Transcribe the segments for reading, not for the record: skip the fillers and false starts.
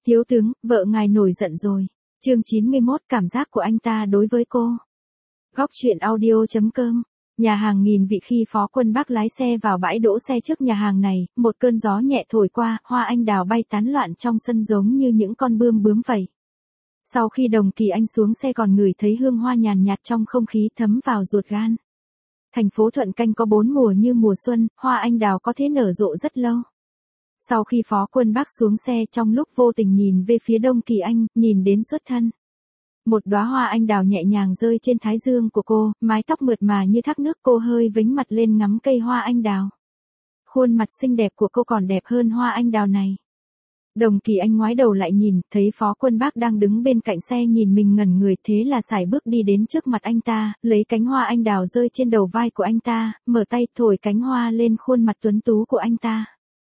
Thiếu tướng, vợ ngài nổi giận rồi. Chương 91, cảm giác của anh ta đối với cô. Góc truyện audio.com. Nhà hàng nghìn vị. Khi Phó Quân Bác lái xe vào bãi đỗ xe trước nhà hàng này, một cơn gió nhẹ thổi qua, hoa anh đào bay tán loạn trong sân giống như những con bướm vậy. Sau khi Đồng Kỳ Anh xuống xe còn ngửi thấy hương hoa nhàn nhạt trong không khí thấm vào ruột gan. Thành phố Thuận Canh có 4 mùa như mùa xuân, hoa anh đào có thể nở rộ rất lâu. Sau khi Phó Quân Bác xuống xe, trong lúc vô tình nhìn về phía Đồng Kỳ Anh, nhìn đến xuất thân. Một đóa hoa anh đào nhẹ nhàng rơi trên thái dương của cô, mái tóc mượt mà như thác nước, cô hơi vếnh mặt lên ngắm cây hoa anh đào. Khuôn mặt xinh đẹp của cô còn đẹp hơn hoa anh đào này. Đồng Kỳ Anh ngoái đầu lại nhìn, thấy Phó Quân Bác đang đứng bên cạnh xe nhìn mình ngẩn người, thế là sải bước đi đến trước mặt anh ta, lấy cánh hoa anh đào rơi trên đầu vai của anh ta, mở tay thổi cánh hoa lên khuôn mặt tuấn tú của anh ta.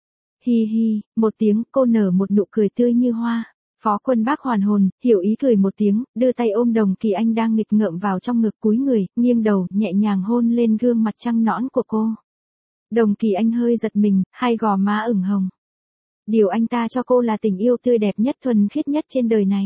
Hi hi, một tiếng, cô nở một nụ cười tươi như hoa. Phó Quân Bác hoàn hồn, hiểu ý cười một tiếng, đưa tay ôm Đồng Kỳ Anh đang nghịch ngợm vào trong ngực, cúi người, nghiêng đầu, nhẹ nhàng hôn lên gương mặt trăng nõn của cô. Đồng Kỳ Anh hơi giật mình, hai gò má ửng hồng. Điều anh ta cho cô là tình yêu tươi đẹp nhất, thuần khiết nhất trên đời này.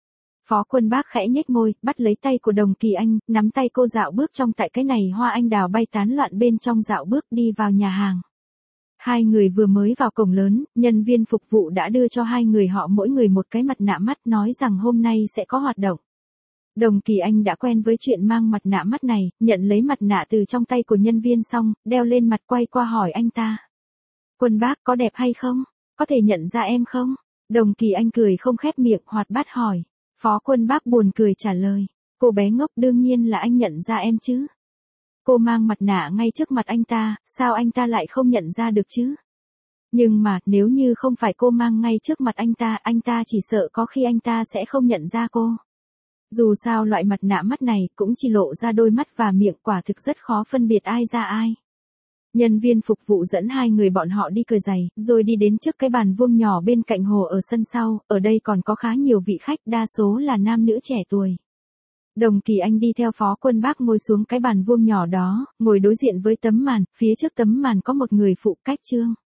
Phó Quân Bác khẽ nhếch môi, bắt lấy tay của Đồng Kỳ Anh, nắm tay cô dạo bước trong tại cái này hoa anh đào bay tán loạn bên trong, dạo bước đi vào nhà hàng. Hai người vừa mới vào cổng lớn, nhân viên phục vụ đã đưa cho hai người họ mỗi người một cái mặt nạ mắt, nói rằng hôm nay sẽ có hoạt động. Đồng Kỳ Anh đã quen với chuyện mang mặt nạ mắt này, nhận lấy mặt nạ từ trong tay của nhân viên xong, đeo lên mặt, quay qua hỏi anh ta. Quân Bác, có đẹp hay không? Có thể nhận ra em không? Đồng Kỳ Anh cười không khép miệng, hoạt bát hỏi. Phó Quân Bác buồn cười trả lời. Cô bé ngốc, đương nhiên là anh nhận ra em chứ. Cô mang mặt nạ ngay trước mặt anh ta, sao anh ta lại không nhận ra được chứ? Nhưng mà, nếu như không phải cô mang ngay trước mặt anh ta chỉ sợ có khi anh ta sẽ không nhận ra cô. Dù sao loại mặt nạ mắt này cũng chỉ lộ ra đôi mắt và miệng, quả thực rất khó phân biệt ai ra ai. Nhân viên phục vụ dẫn hai người bọn họ đi cởi giày, rồi đi đến trước cái bàn vuông nhỏ bên cạnh hồ ở sân sau, ở đây còn có khá nhiều vị khách, đa số là nam nữ trẻ tuổi. Đồng Kỳ Anh đi theo Phó Quân Bác ngồi xuống cái bàn vuông nhỏ đó, ngồi đối diện với tấm màn, phía trước tấm màn có một người phụ cách trương.